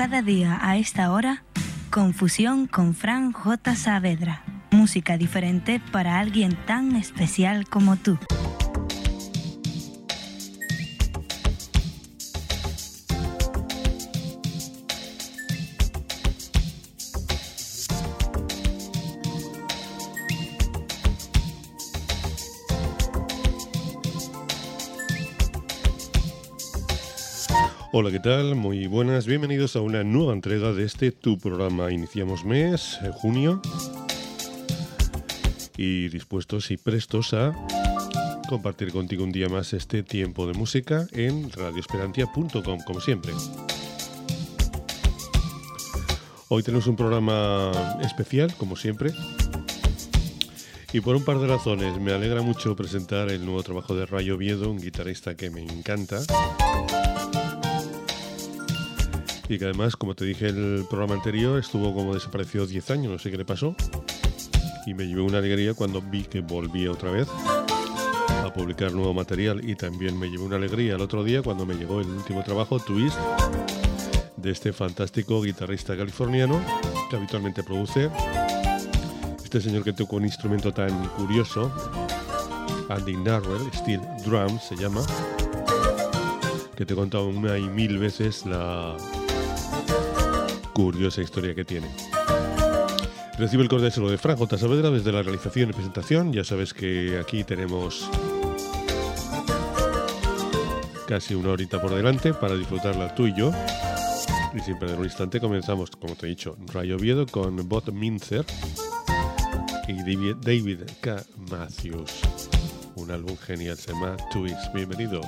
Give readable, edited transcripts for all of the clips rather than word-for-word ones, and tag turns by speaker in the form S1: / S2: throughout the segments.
S1: Cada día a esta hora, Confusión con Fran J. Saavedra. Música diferente para alguien tan especial como tú.
S2: Hola, ¿qué tal? Muy buenas, bienvenidos a una nueva entrega de tu programa. Iniciamos mes, junio, y dispuestos y prestos a compartir contigo un día más este tiempo de música en radioesperantia.com, como siempre. Hoy tenemos un programa especial, como siempre, y por un par de razones. Me alegra mucho presentar el nuevo trabajo de Ray Oviedo, un guitarrista que me encanta. Y que además, como te dije en el programa anterior, estuvo como desaparecido 10 años, no sé qué le pasó. Y me llevé una alegría cuando vi que volvía otra vez a publicar nuevo material. Y también me llevé una alegría el otro día cuando me llegó el último trabajo, Twist, de este fantástico guitarrista californiano que habitualmente produce. Este señor que toca un instrumento tan curioso, Andy Narwhal, Steel Drum se llama, que te he contado una y mil veces la curiosa historia que tiene. Recibe el cordial saludo de Fran J. Saavedra desde la realización y presentación. Ya sabes que aquí tenemos casi una horita por delante para disfrutarla tú y yo. Y sin perder un instante comenzamos, como te he dicho, Ray Oviedo con Bob Mintzer y David K. Matthews. Un álbum genial, se llama Twist. Bienvenido.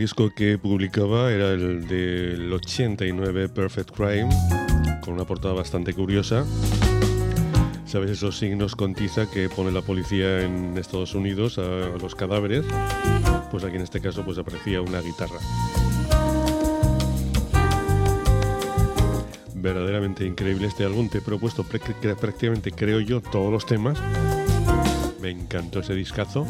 S2: disco que publicaba era el del 89, Perfect Crime, con una portada bastante curiosa. ¿Sabes esos signos con tiza que pone la policía en Estados Unidos a los cadáveres? Pues aquí en este caso pues aparecía una guitarra. Verdaderamente increíble este álbum. Te he propuesto prácticamente, creo yo, todos los temas. Me encantó ese discazo.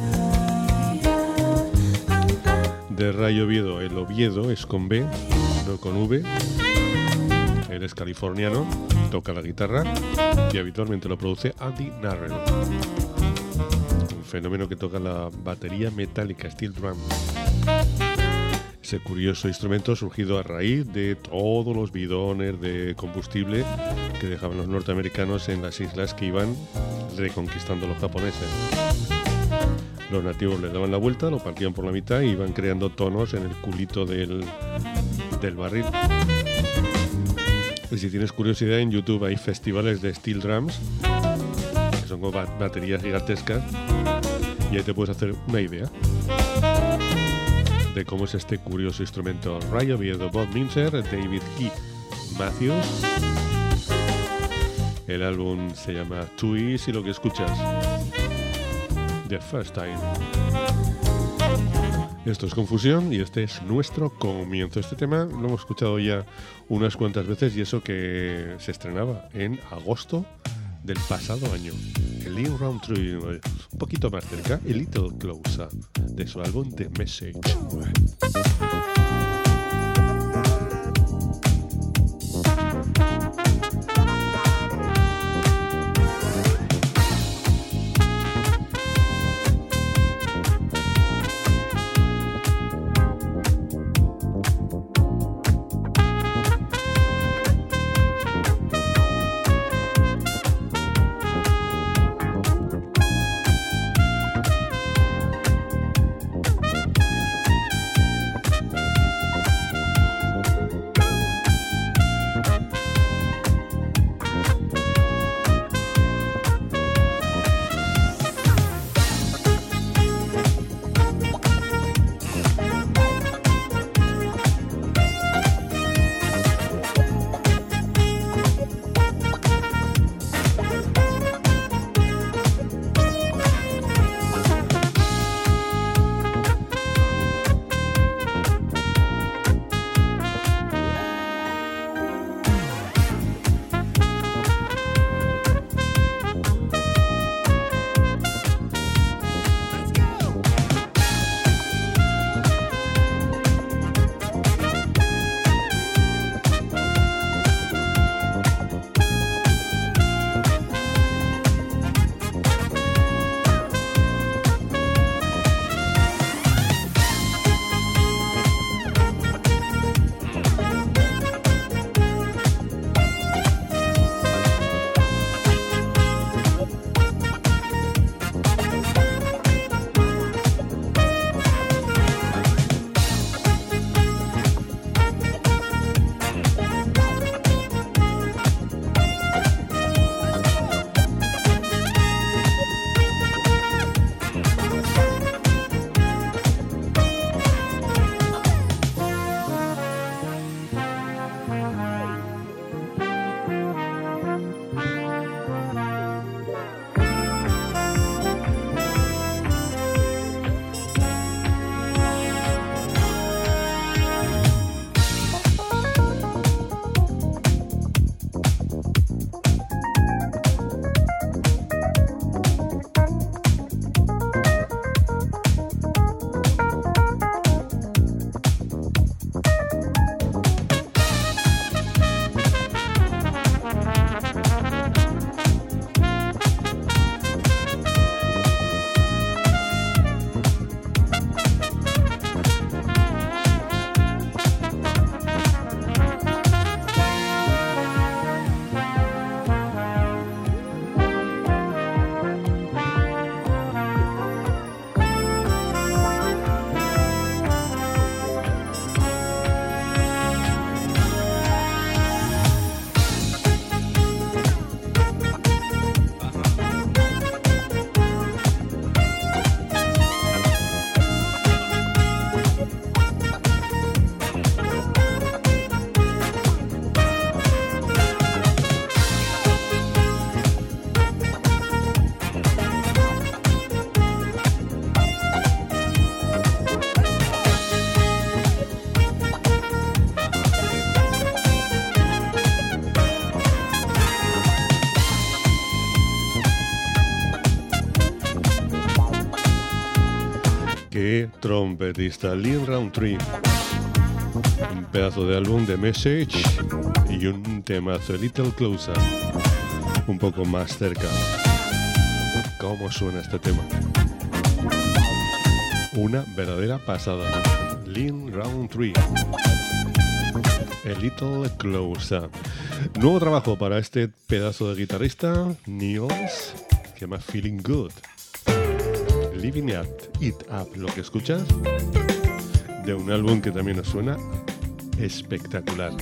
S2: De Ray Oviedo, el Oviedo es con B, no con V. Él es californiano, toca la guitarra y habitualmente lo produce Andy Narrell, un fenómeno que toca la batería metálica steel drum. Ese curioso instrumento surgido a raíz de todos los bidones de combustible que dejaban los norteamericanos en las islas que iban reconquistando los japoneses. Los nativos le daban la vuelta, lo partían por la mitad y iban creando tonos en el culito del barril. Y si tienes curiosidad, en YouTube hay festivales de steel drums, que son como baterías gigantescas, y ahí te puedes hacer una idea de cómo es este curioso instrumento. Ray Oviedo, Bob Minzer, David Keith Matthews. El álbum se llama Too Easy, lo que escuchas, The First Time. Esto es Confusión y este es nuestro comienzo. Este tema lo hemos escuchado ya unas cuantas veces y eso que se estrenaba en agosto del pasado año. El In Round Tree, un poquito más cerca, A Little Closer, de su álbum The Message. trompetista Lynn Rountree. Un pedazo de álbum de Message y un temazo, A Little Closer, un poco más cerca. ¿Cómo suena este tema? Una verdadera pasada. Lynn Rountree, A Little Closer. Nuevo trabajo para este pedazo de guitarrista, Niels, que se llama Feeling Good. Living It Up, lo que escuchas, de un álbum que también nos suena espectacular.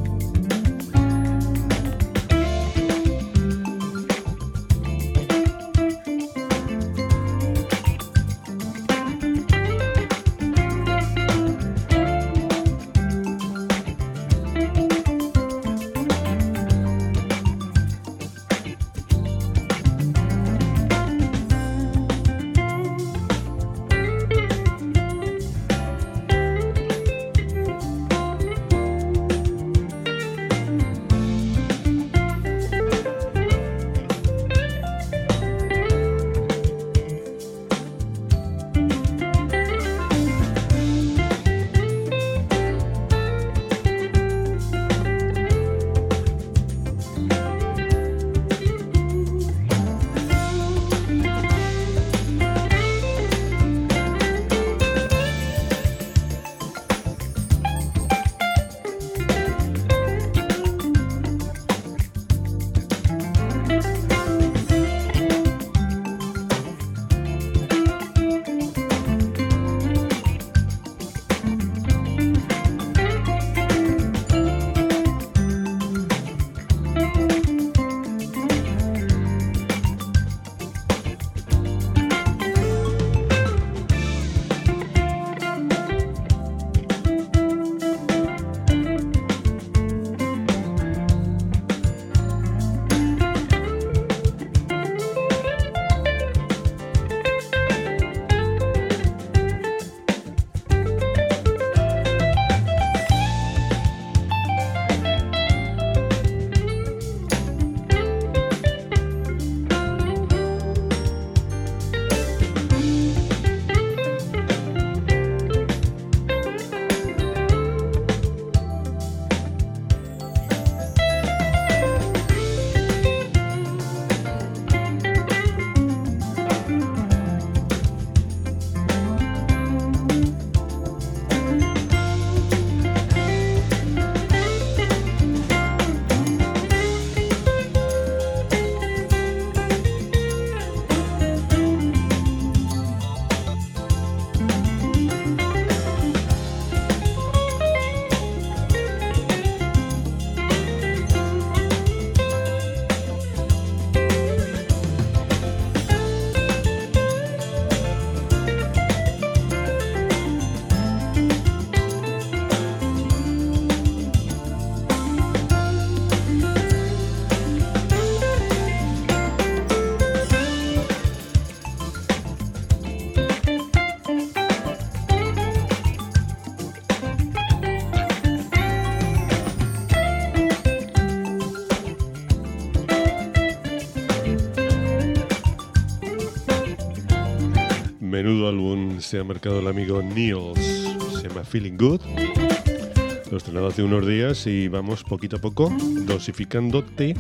S2: Menudo álbum se ha marcado el amigo Niels, se llama Feeling Good. Lo he estrenado hace unos días y vamos poquito a poco dosificándote,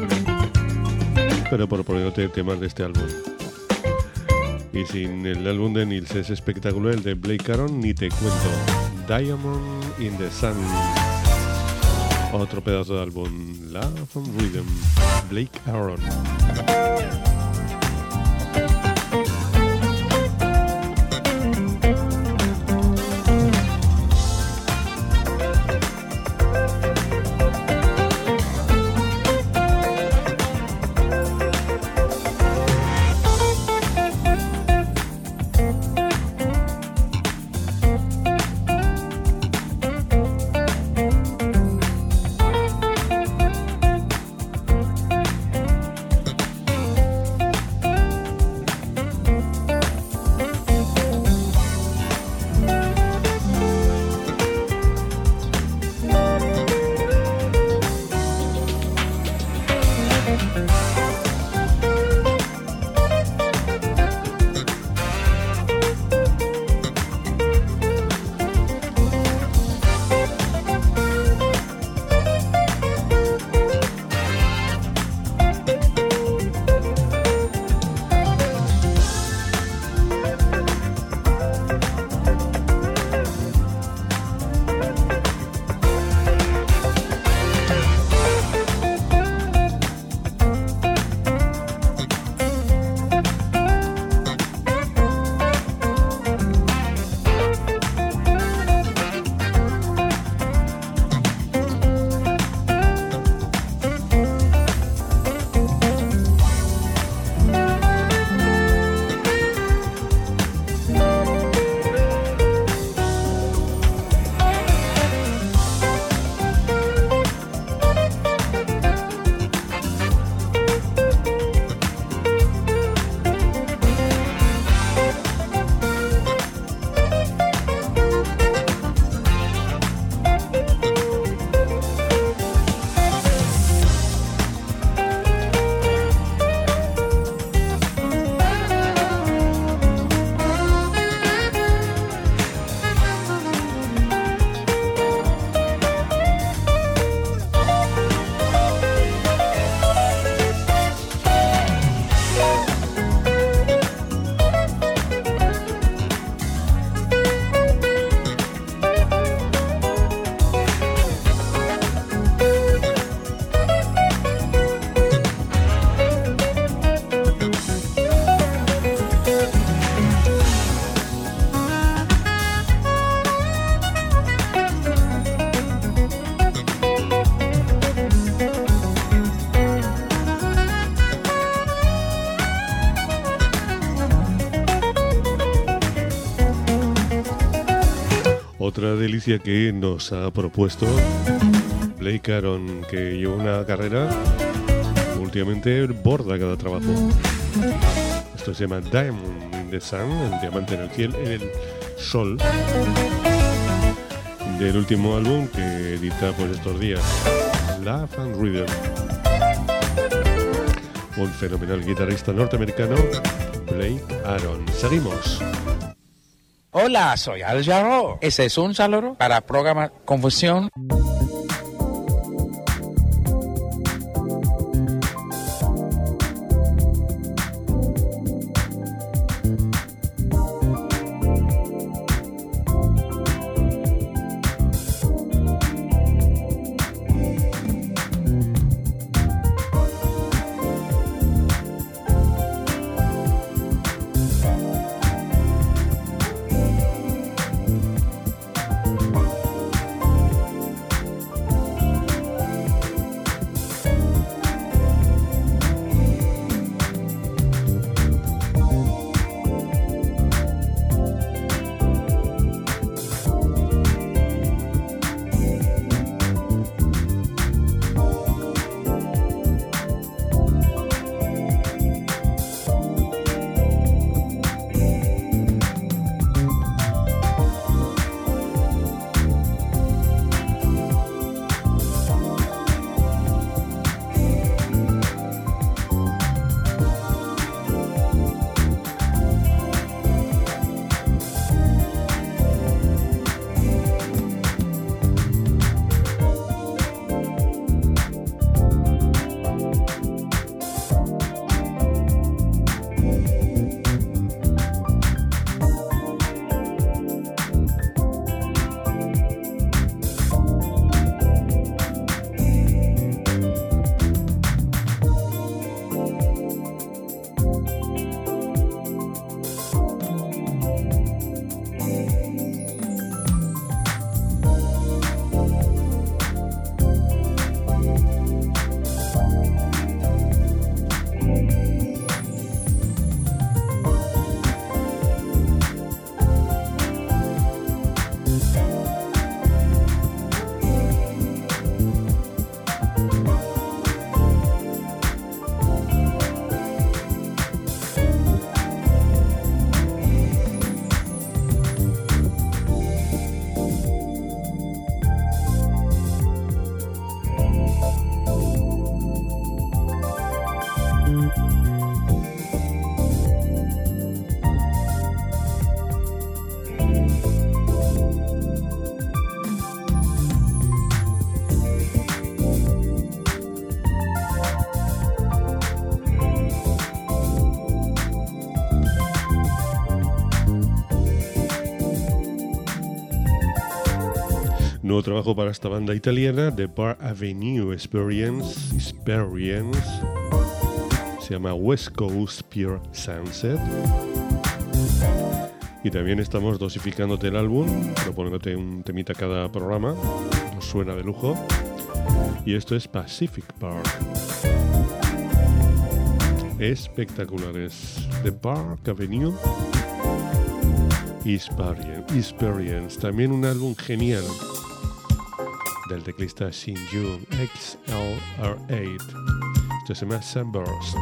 S2: pero proponiéndote temas de este álbum. Y sin el álbum de Niels es espectacular, el de Blake Aaron ni te cuento. Diamond in the Sun, otro pedazo de álbum. Love and Rhythm, Blake Aaron. otra delicia que nos ha propuesto Blake Aaron, que lleva una carrera últimamente borda cada trabajo. Esto se llama Diamond in the Sun, el diamante en el cielo, en el sol, del último álbum que edita pues estos días, Love and Rhythm. Un fenomenal guitarrista norteamericano, Blake Aaron. Seguimos.
S3: Hola, soy Al Jarreau. Ese es un saludo para el programa Confusión.
S2: Nuevo trabajo para esta banda italiana, The Bar Avenue Experience. Se llama West Coast Pure Sunset. Y también estamos dosificándote el álbum, proponiéndote un temita cada programa. Nos suena de lujo. Y esto es Pacific Park. Espectaculares. The Park Avenue Experience. También un álbum genial del teclista Shinju XLR8. Esto se llama Sunburst.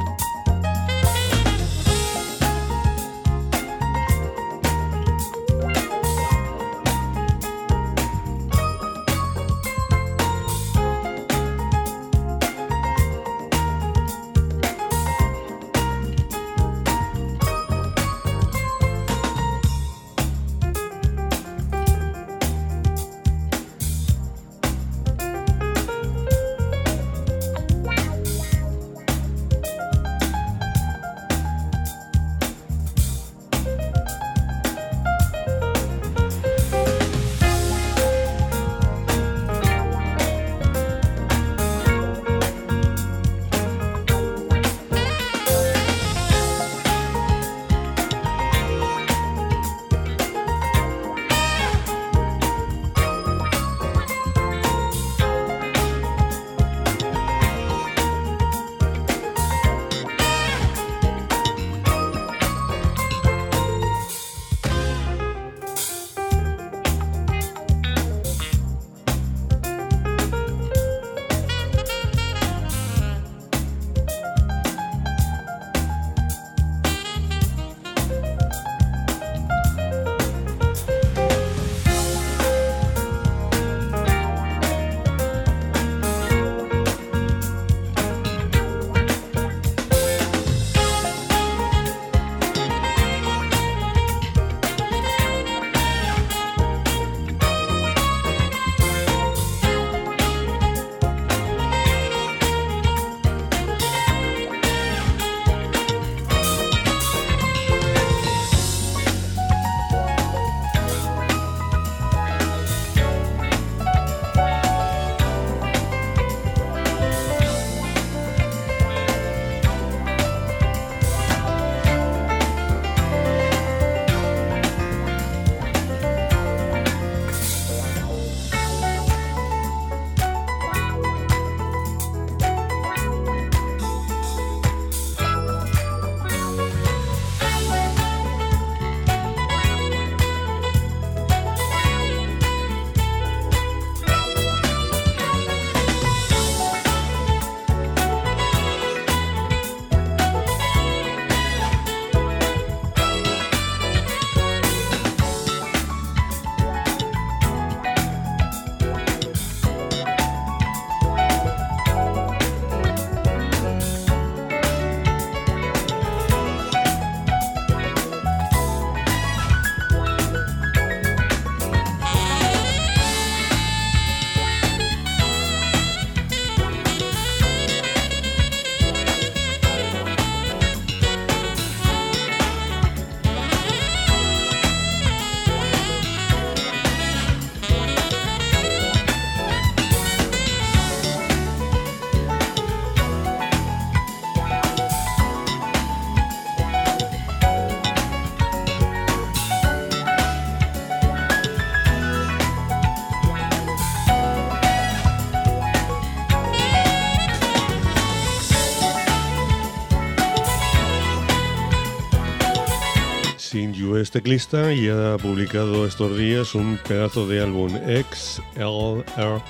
S2: es teclista y ha publicado estos días un pedazo de álbum, XLR8.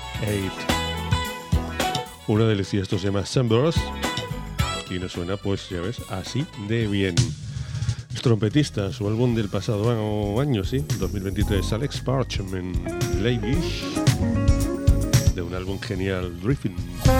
S2: Una delicia, esto se llama Sunburst y nos suena, pues ya ves, así de bien. Es trompetista, su álbum del pasado año, sí, 2023, Alex Parchman, Lavish, de un álbum genial, Drifting.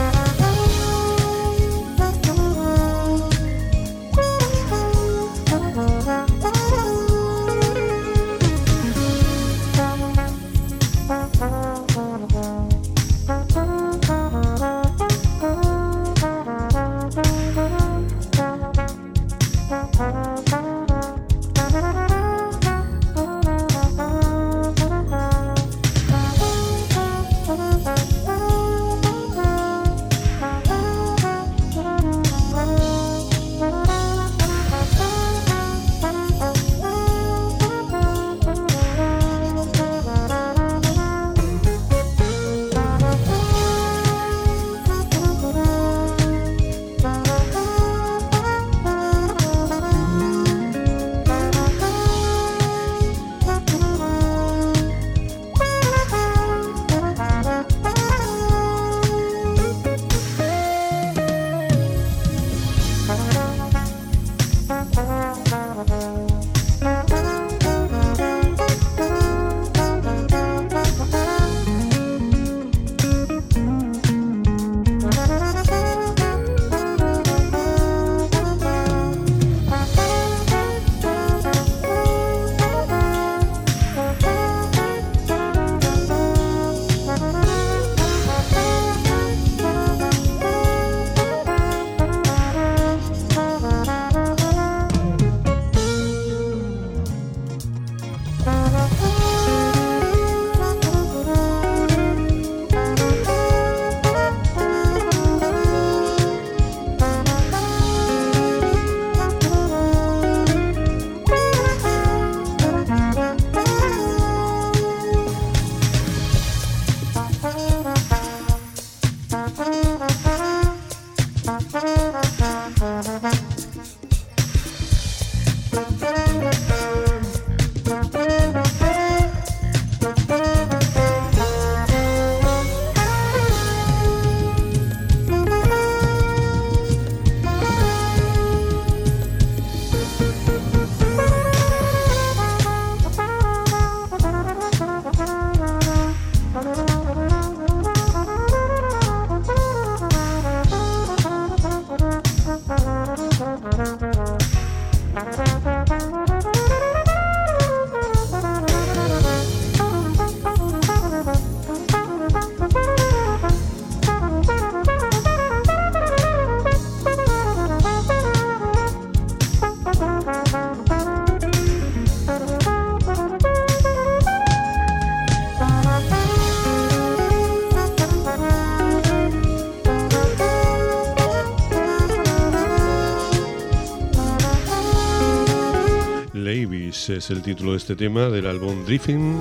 S2: Es el título de este tema del álbum Drifting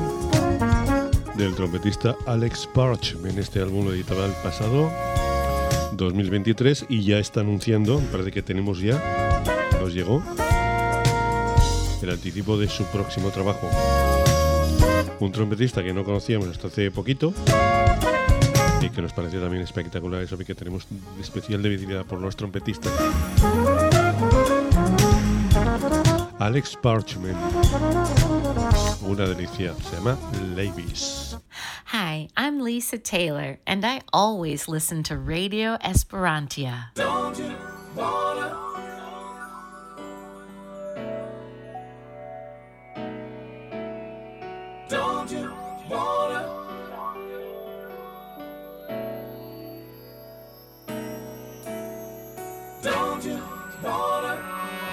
S2: del trompetista Alex Parchman. Este álbum lo editaba el pasado 2023 y ya está anunciando, parece que tenemos ya, nos llegó el anticipo de su próximo trabajo. Un trompetista que no conocíamos hasta hace poquito y que nos pareció también espectacular, eso que tenemos especial debilidad por los trompetistas. Alex Parchman, una delicia, se llama Lavish.
S4: Hi, I'm Lisa Taylor, and I always listen to Radio Esperantia.
S5: Don't you wanna? Don't you wanna? Don't you wanna?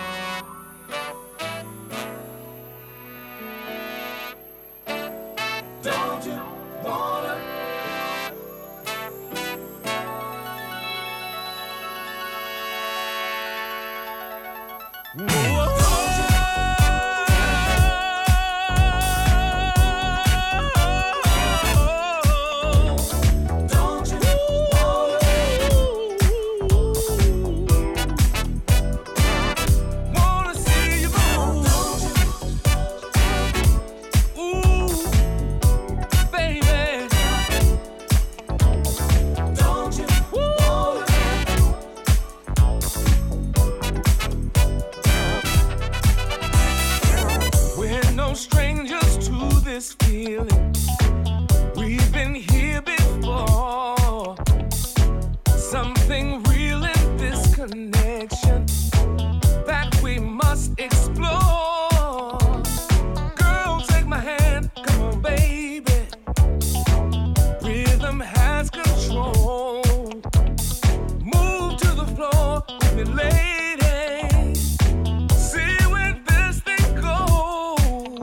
S5: Don't you wanna? connection that we must explore. Girl, take my hand, come on, baby. Rhythm has control. Move to the floor with me, lady. See where this thing goes.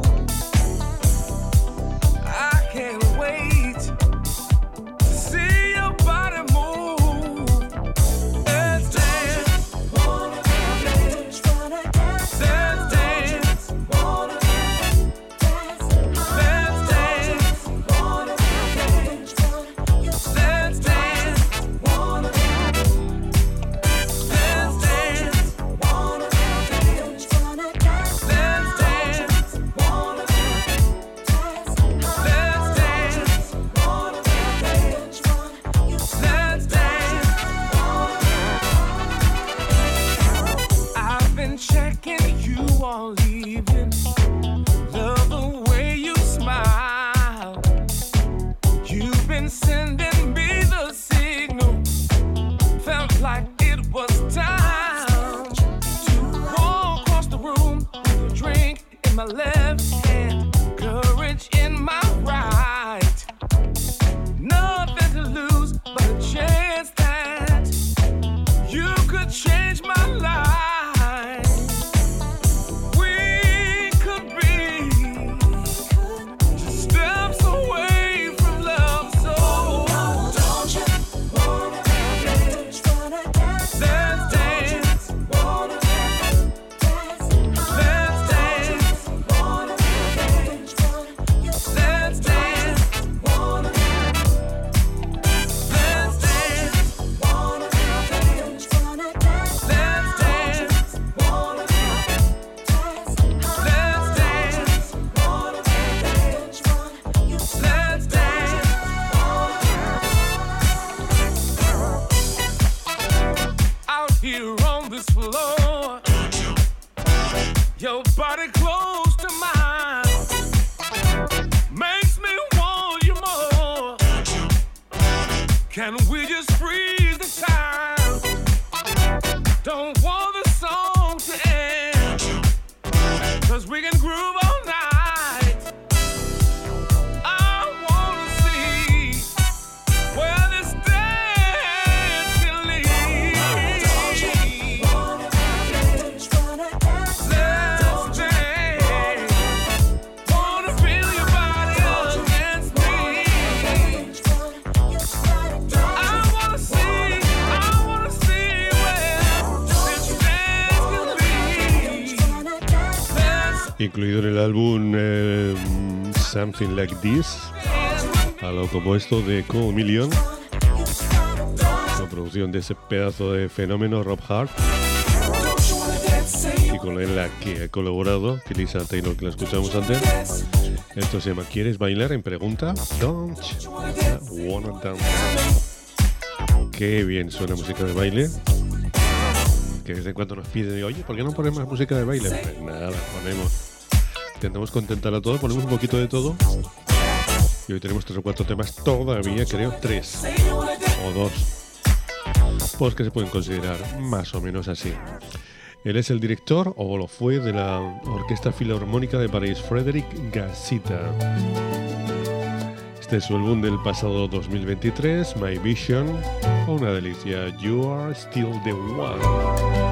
S5: I can't wait to see your body move. Let's dance. Let's dance. Let's dance. Let's dance. Let's dance. Let's dance. I've been checking you all evening. Love the way you smile. You've been sending me the signal. Felt like it was time to walk across the room with a drink in my left hand, courage in my right. Nothing to lose but a chance that you could change my life. We could be just steps away from love. So don't you wanna dance? Let's dance. Let's dance. Let's dance. Let's dance. Let's dance. Out here on this floor, your body close to mine makes me want you more. Can we just freeze the time? Don't want the song to end, 'cause we can groove all night. I wanna see where this dance can lead. Let's dance. Wanna feel your body against me. I wanna see where this dance can lead.
S2: Incluido en el álbum Something Like This, algo como esto de Cool Million, la producción de ese pedazo de fenómeno Rob Hart, y con la que ha colaborado Lisa Taylor, que la escuchamos antes. Esto se llama ¿Quieres bailar? En pregunta. Don't wanna dance. Qué bien suena música de baile. Que de vez en cuando nos piden, oye, ¿por qué no ponemos más música de baile? Pues nada, ponemos. Intentamos contentar a todos, ponemos un poquito de todo. Y hoy tenemos 3 o 4 temas todavía, creo, 3 o 2. Pues que se pueden considerar más o menos así. Él es el director, o lo fue, de la Orquesta Filarmónica de París, Frédéric Gazita. Este es su álbum del pasado 2023, My Vision. Una delicia, You Are Still the One.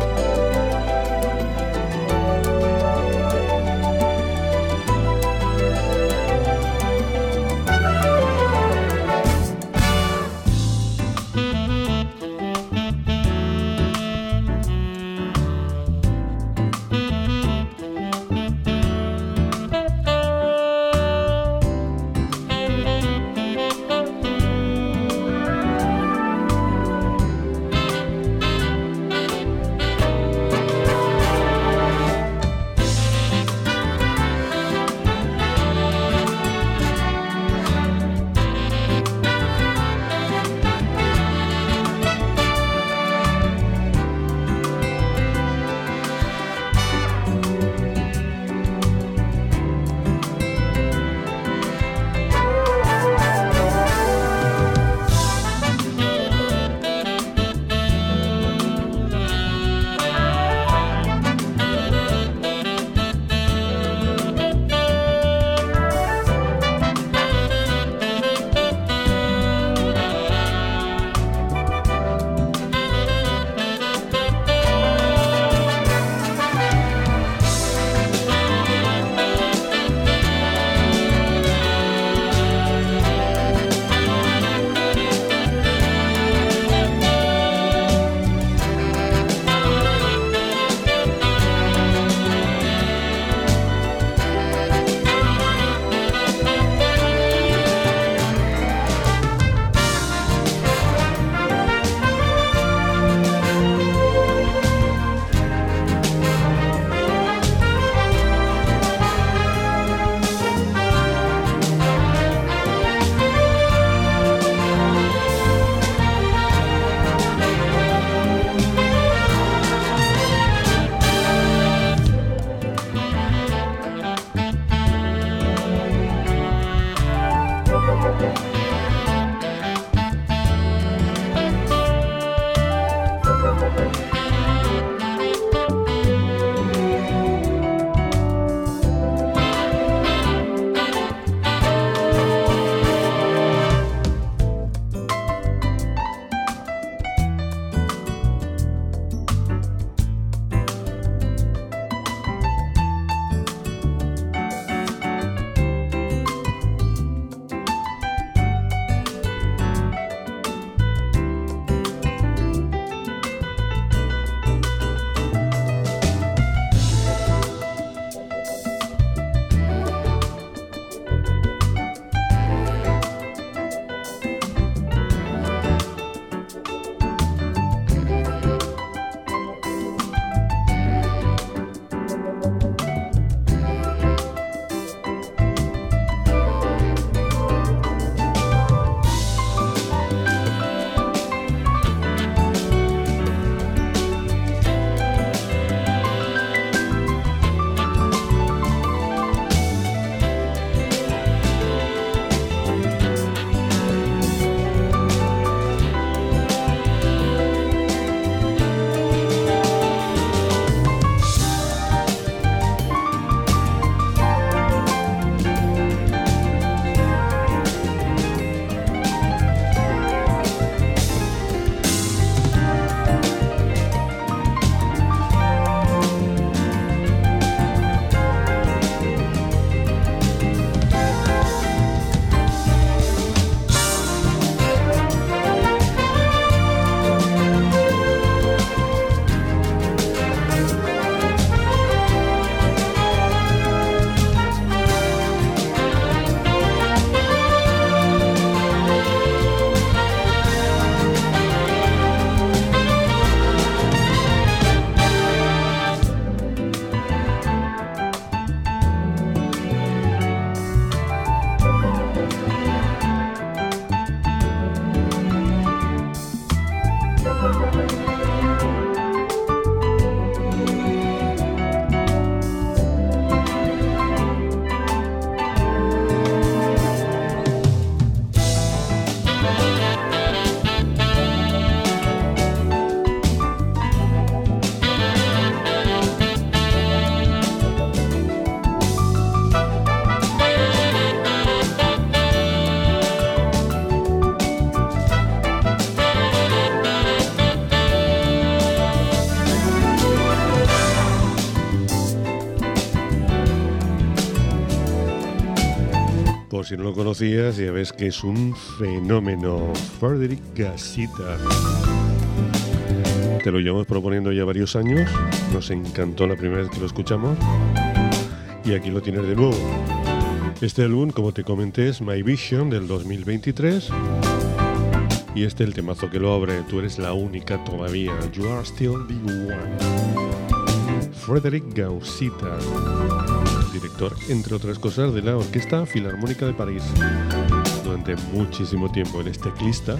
S2: Si no lo conocías, ya ves que es un fenómeno. Frederic Gasita. Te lo llevamos proponiendo ya varios años. Nos encantó la primera vez que lo escuchamos. Y aquí lo tienes de nuevo. Este álbum, como te comenté, es My Vision del 2023. Y este es el temazo que lo abre. Tú eres la única todavía. You are still the one. Frederic Gasita, director, entre otras cosas, de la Orquesta Filarmónica de París. Durante muchísimo tiempo él es teclista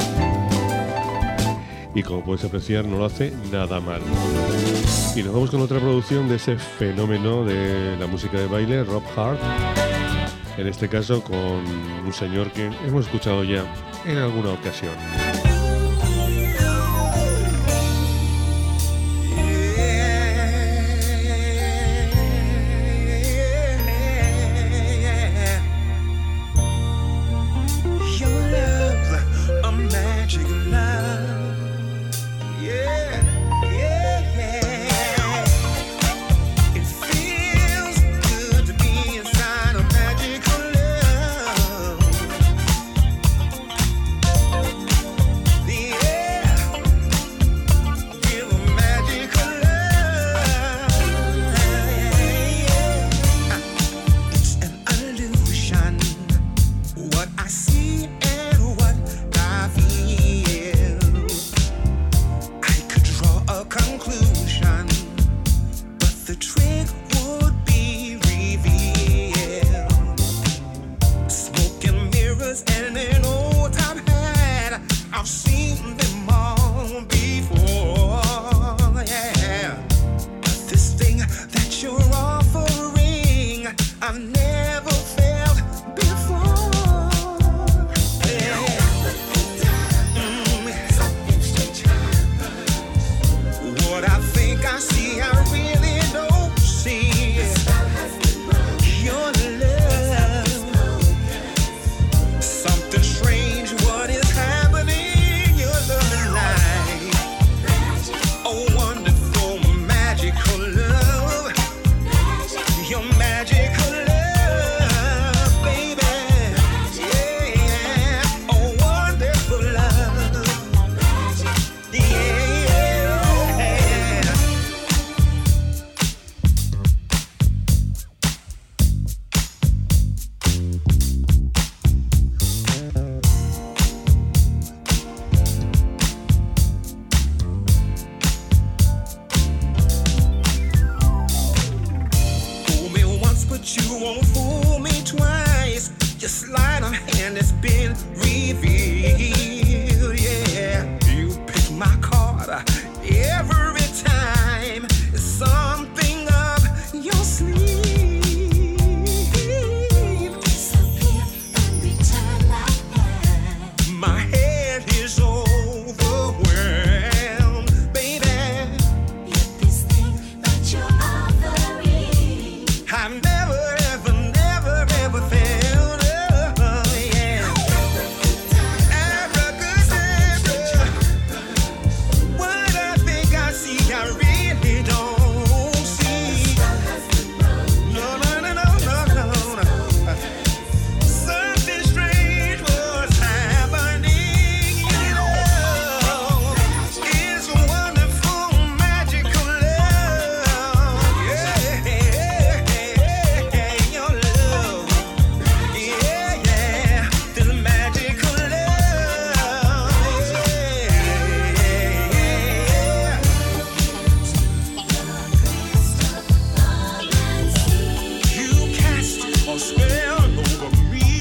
S2: y, como puedes apreciar, no lo hace nada mal. Y nos vamos con otra producción de ese fenómeno de la música de baile, Rob Hart, en este caso con un señor que hemos escuchado ya en alguna ocasión.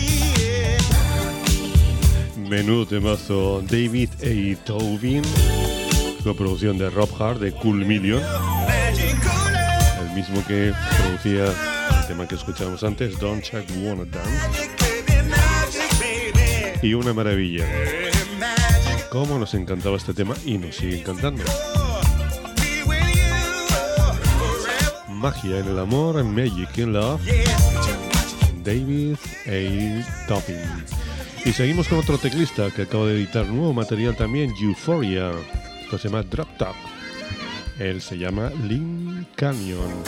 S2: Menudo temazo, David A. Tobin. disco de producción de Rob Hart, de Cool Million, el mismo que producía el tema que escuchábamos antes, Don't Chuck Wanna Dance. Y una maravilla. Cómo nos encantaba este tema y nos sigue encantando. Magia en el amor, Magic in Love, David A. Topping. Y seguimos con otro teclista que acaba de editar nuevo material también, Euphoria. Esto se llama Drop Top. Él se llama Lynn Canyon.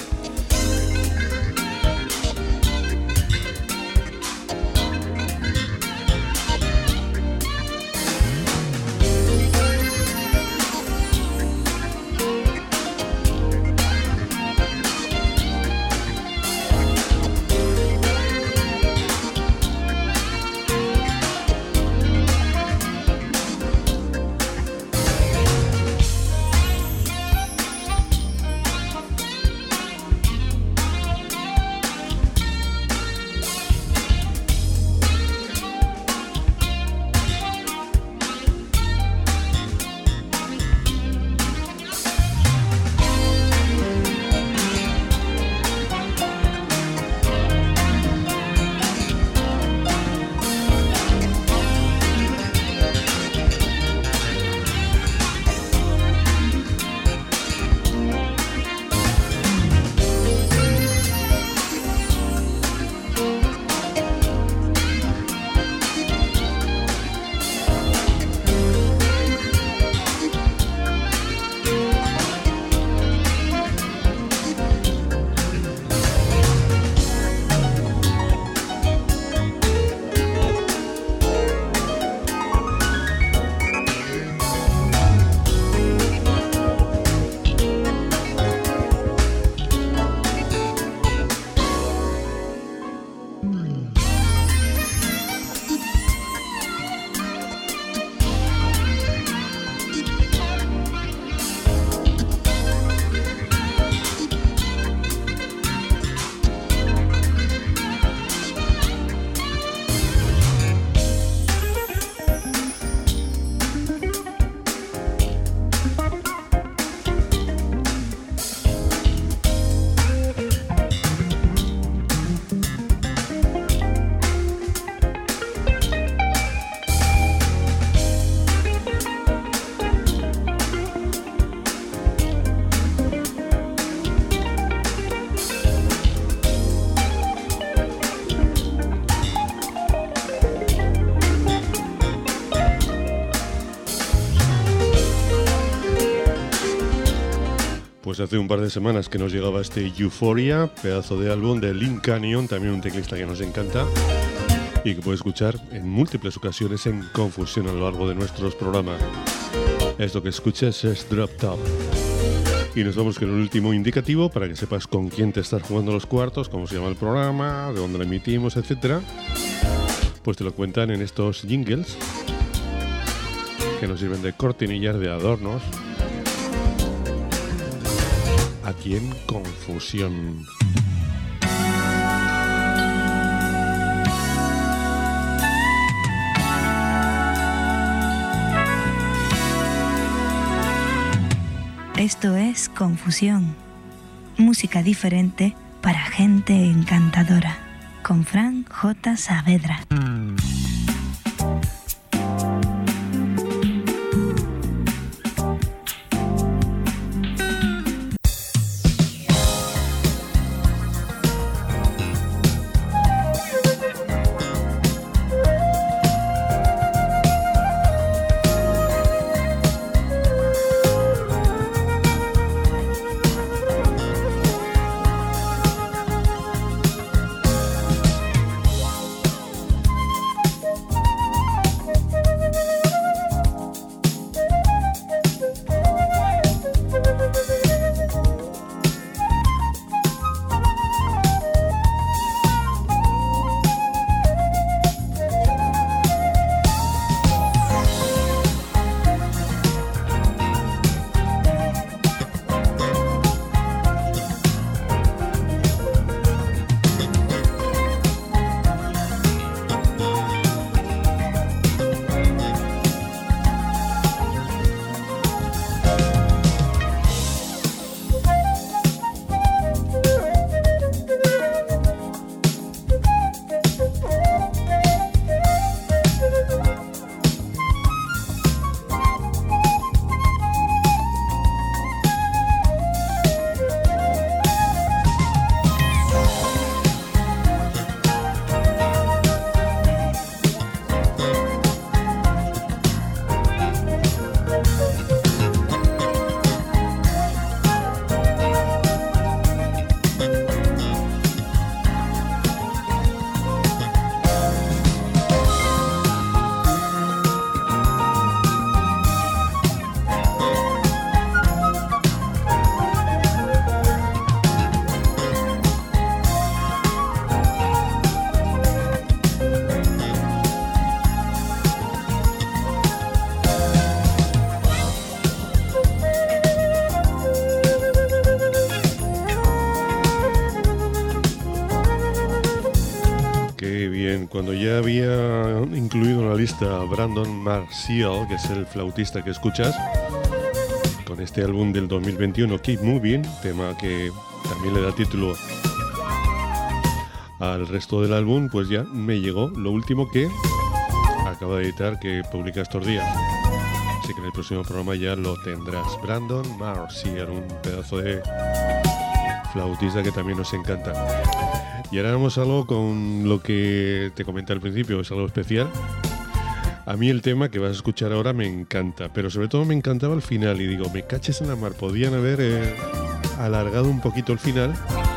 S2: Pues hace un par de semanas que nos llegaba este Euphoria, pedazo de álbum de Lynn Canyon, también un teclista que nos encanta y que puede escuchar en múltiples ocasiones en Confusión a lo largo de nuestros programas. Esto que escuchas es Drop Top. Y nos vamos con el último indicativo para que sepas con quién te estás jugando los cuartos, cómo se llama el programa, de dónde lo emitimos, etc. Pues te lo cuentan en estos jingles que nos sirven de cortinillas, de adornos. Aquí en Confusión.
S1: Esto es Confusión, música diferente para gente encantadora, con Fran J. Saavedra.
S2: vocalista Brandon Marcial, que es el flautista que escuchas, con este álbum del 2021, Keep Moving, tema que también le da título al resto del álbum, pues ya me llegó lo último que acaba de editar, que publica estos días. Así que en el próximo programa ya lo tendrás. Brandon Marcial, un pedazo de flautista que también nos encanta. Y ahora vamos a algo con lo que te comenté al principio, es algo especial. A mí el tema que vas a escuchar ahora me encanta, pero sobre todo me encantaba el final y digo, me caches en la mar, podían haber alargado un poquito el final,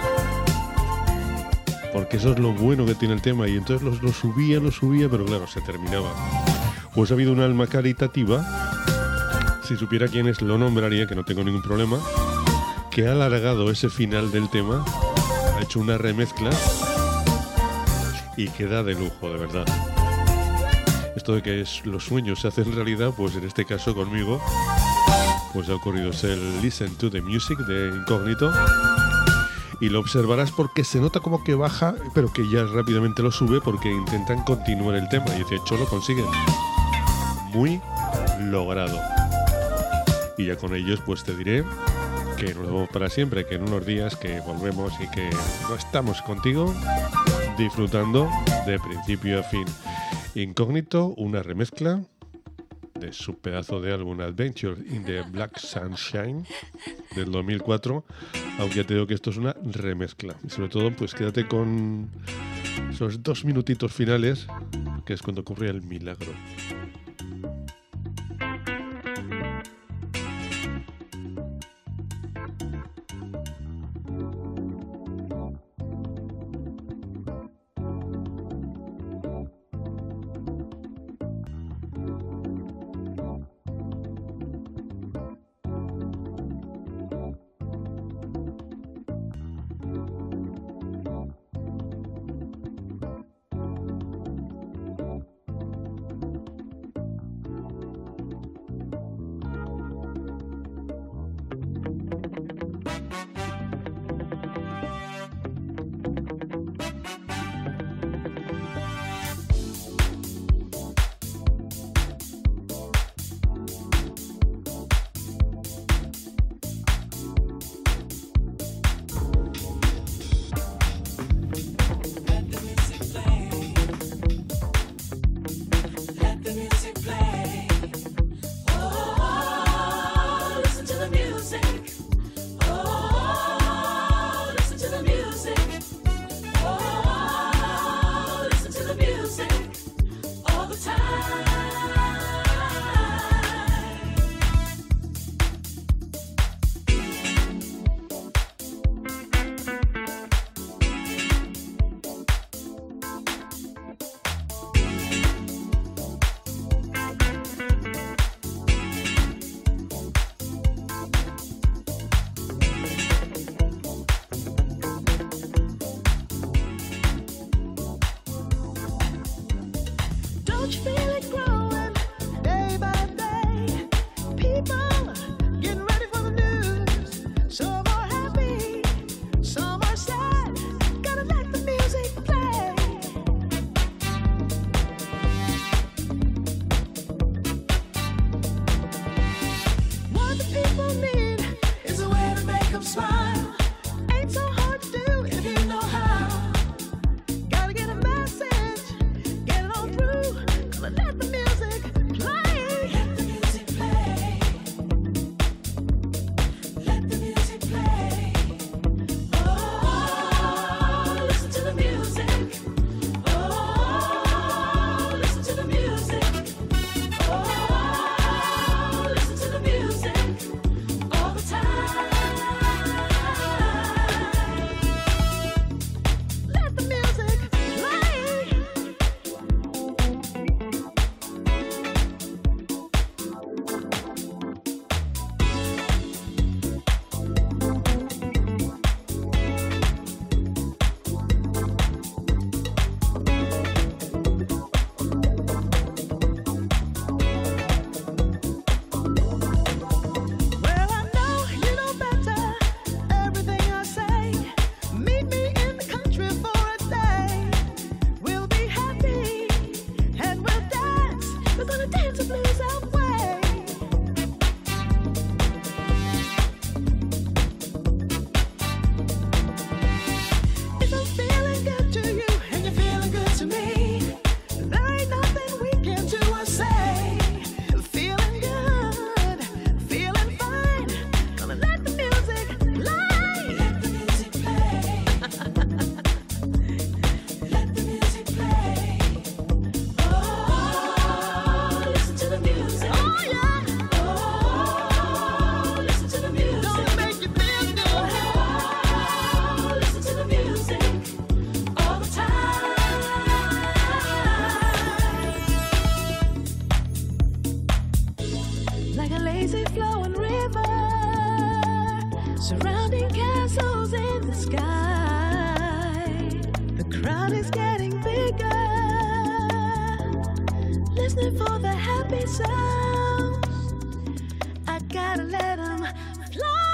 S2: porque eso es lo bueno que tiene el tema, y entonces lo subía, pero claro, se terminaba. Pues ha habido un alma caritativa, si supiera quién es lo nombraría, que no tengo ningún problema, que ha alargado ese final del tema, ha hecho una remezcla y queda de lujo, de verdad. Esto de que los sueños se hacen realidad, pues en este caso conmigo, pues ha ocurrido. Es el Listen to the Music de Incógnito, y lo observarás porque se nota como que baja, pero que ya rápidamente lo sube porque intentan continuar el tema, y de hecho lo consiguen. Muy logrado. Y ya con ellos pues te diré que nos vemos para siempre, que en unos días que volvemos y que no estamos contigo disfrutando de principio a fin. Incógnito, una remezcla de su pedazo de álbum Adventure in the Black Sunshine del 2004, aunque ya te digo que esto es una remezcla. Y sobre todo pues quédate con esos 2 minutitos finales, que es cuando ocurre el milagro.
S6: lazy flowing river, surrounding castles in the sky. The crowd is getting bigger, listening for the happy sounds. I gotta let them fly.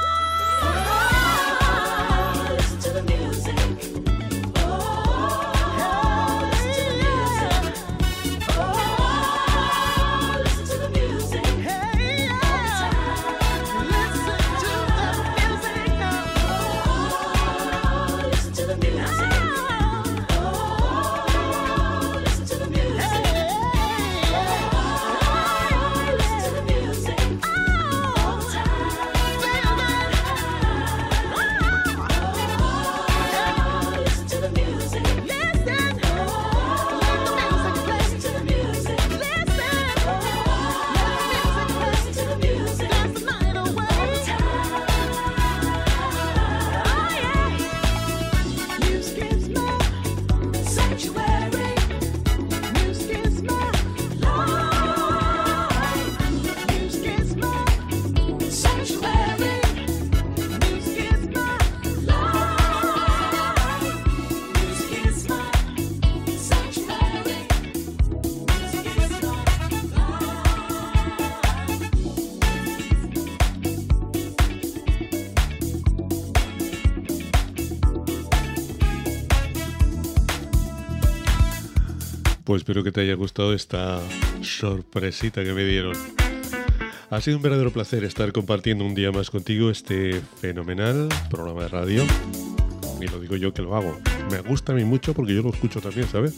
S6: Listen to the music.
S2: Pues espero que te haya gustado esta sorpresita que me dieron. Ha sido un verdadero placer estar compartiendo un día más contigo este fenomenal programa de radio. Y lo digo yo que lo hago. Me gusta a mí mucho porque yo lo escucho también, ¿sabes?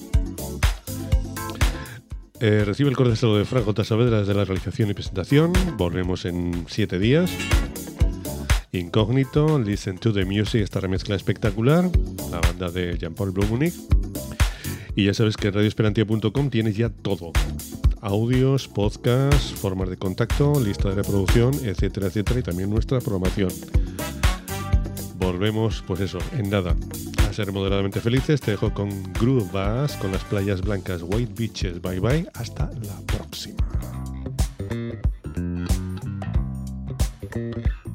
S2: Recibe el cordial saludo de Fran J. Saavedra desde la realización y presentación. Volvemos en 7 días. Incógnito, Listen to the Music, esta remezcla espectacular. La banda de Jean-Paul Blumonic. Y ya sabes que en radioesperantia.com tienes ya todo. Audios, podcasts, formas de contacto, lista de reproducción, etcétera, etcétera. Y también nuestra programación. Volvemos, pues eso, en nada. A ser moderadamente felices. Te dejo con Groove Bass, con las playas blancas White Beaches. Bye bye. Hasta la próxima.